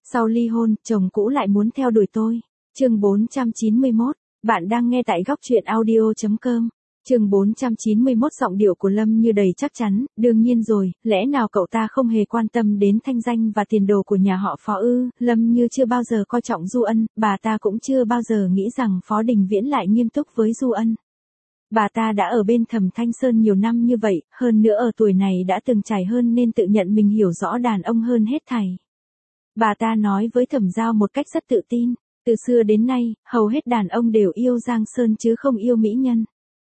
Sau ly hôn, chồng cũ lại muốn theo đuổi tôi. Chương 491, bạn đang nghe tại góc truyện audio.com. Chương 491 giọng điệu của Lâm Như đầy chắc chắn, đương nhiên rồi, lẽ nào cậu ta không hề quan tâm đến thanh danh và tiền đồ của nhà họ Phó ư? Lâm Như chưa bao giờ coi trọng Du Ân, bà ta cũng chưa bao giờ nghĩ rằng Phó Đình Viễn lại nghiêm túc với Du Ân. Bà ta đã ở bên Thẩm Thanh Sơn nhiều năm như vậy, hơn nữa ở tuổi này đã từng trải hơn nên tự nhận mình hiểu rõ đàn ông hơn hết thảy. Bà ta nói với Thẩm Giao một cách rất tự tin, từ xưa đến nay, hầu hết đàn ông đều yêu Giang Sơn chứ không yêu mỹ nhân.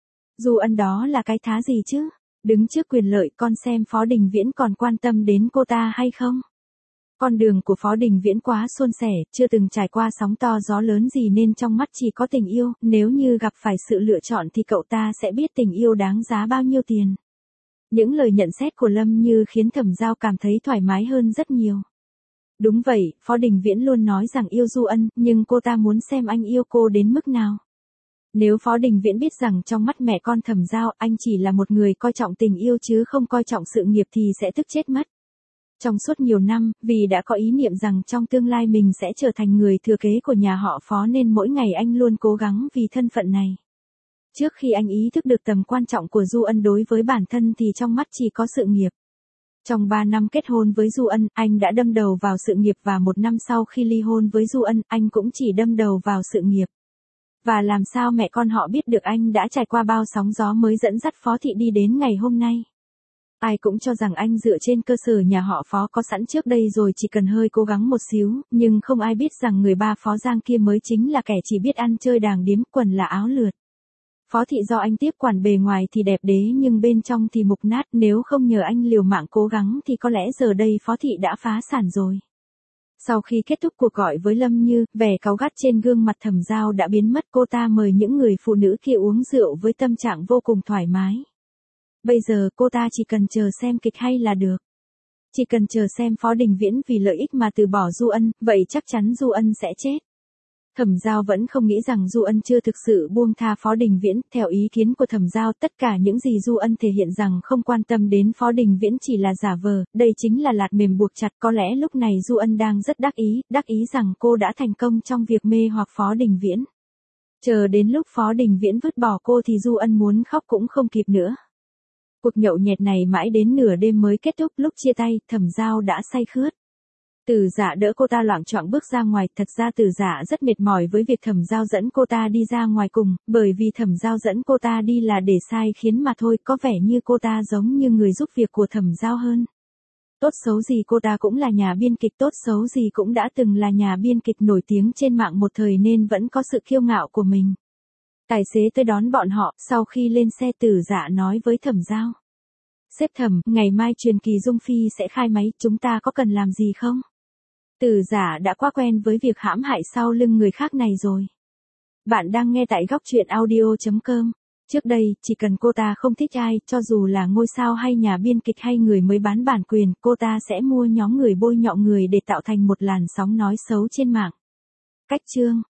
Du Ân đó là cái thá gì chứ? Đứng trước quyền lợi, con xem Phó Đình Viễn còn quan tâm đến cô ta hay không? Con đường của Phó Đình Viễn quá suôn sẻ, chưa từng trải qua sóng to gió lớn gì nên trong mắt chỉ có tình yêu, nếu như gặp phải sự lựa chọn thì cậu ta sẽ biết tình yêu đáng giá bao nhiêu tiền. Những lời nhận xét của Lâm Như khiến Thẩm Giao cảm thấy thoải mái hơn rất nhiều. Đúng vậy, Phó Đình Viễn luôn nói rằng yêu Du Ân, nhưng cô ta muốn xem anh yêu cô đến mức nào. Nếu Phó Đình Viễn biết rằng trong mắt mẹ con Thẩm Giao anh chỉ là một người coi trọng tình yêu chứ không coi trọng sự nghiệp thì sẽ tức chết mất. Trong suốt nhiều năm, vì đã có ý niệm rằng trong tương lai mình sẽ trở thành người thừa kế của nhà họ Phó nên mỗi ngày anh luôn cố gắng vì thân phận này. Trước khi anh ý thức được tầm quan trọng của Du Ân đối với bản thân thì trong mắt chỉ có sự nghiệp. Trong 3 năm kết hôn với Du Ân, anh đã đâm đầu vào sự nghiệp và 1 năm sau khi ly hôn với Du Ân, anh cũng chỉ đâm đầu vào sự nghiệp. Và làm sao mẹ con họ biết được anh đã trải qua bao sóng gió mới dẫn dắt Phó Thị đi đến ngày hôm nay. Ai cũng cho rằng anh dựa trên cơ sở nhà họ Phó có sẵn trước đây rồi chỉ cần hơi cố gắng một xíu, nhưng không ai biết rằng người ba Phó Giang kia mới chính là kẻ chỉ biết ăn chơi đàng điếm, quần là áo lượt. Phó Thị do anh tiếp quản bề ngoài thì đẹp đế nhưng bên trong thì mục nát, nếu không nhờ anh liều mạng cố gắng thì có lẽ giờ đây Phó Thị đã phá sản rồi. Sau khi kết thúc cuộc gọi với Lâm Như, vẻ cáu gắt trên gương mặt Thẩm Giao đã biến mất, cô ta mời những người phụ nữ kia uống rượu với tâm trạng vô cùng thoải mái. Bây giờ cô ta chỉ cần chờ xem kịch hay là được. Chỉ cần chờ xem Phó Đình Viễn vì lợi ích mà từ bỏ Du Ân, vậy chắc chắn Du Ân sẽ chết. Thẩm Giao vẫn không nghĩ rằng Du Ân chưa thực sự buông tha Phó Đình Viễn, theo ý kiến của Thẩm Giao tất cả những gì Du Ân thể hiện rằng không quan tâm đến Phó Đình Viễn chỉ là giả vờ, đây chính là lạt mềm buộc chặt, có lẽ lúc này Du Ân đang rất đắc ý rằng cô đã thành công trong việc mê hoặc Phó Đình Viễn. Chờ đến lúc Phó Đình Viễn vứt bỏ cô thì Du Ân muốn khóc cũng không kịp nữa. Cuộc nhậu nhẹt này mãi đến nửa đêm mới kết thúc, lúc chia tay, Thẩm Giao đã say khướt. Từ Dạ đỡ cô ta loạng choạng bước ra ngoài, thật ra Từ Dạ rất mệt mỏi với việc Thẩm Giao dẫn cô ta đi ra ngoài cùng, bởi vì Thẩm Giao dẫn cô ta đi là để sai khiến mà thôi, có vẻ như cô ta giống như người giúp việc của Thẩm Giao hơn. Tốt xấu gì cô ta cũng là nhà biên kịch, tốt xấu gì cũng đã từng là nhà biên kịch nổi tiếng trên mạng một thời nên vẫn có sự kiêu ngạo của mình. Tài xế tới đón bọn họ, sau khi lên xe Từ Dạ nói với Thẩm Giao. Sếp Thẩm, ngày mai truyền kỳ Dung Phi sẽ khai máy, chúng ta có cần làm gì không? Từ Dạ đã quá quen với việc hãm hại sau lưng người khác này rồi. Bạn đang nghe tại góc truyện audio.com. Trước đây, chỉ cần cô ta không thích ai, cho dù là ngôi sao hay nhà biên kịch hay người mới bán bản quyền, cô ta sẽ mua nhóm người bôi nhọ người để tạo thành một làn sóng nói xấu trên mạng. Cách chương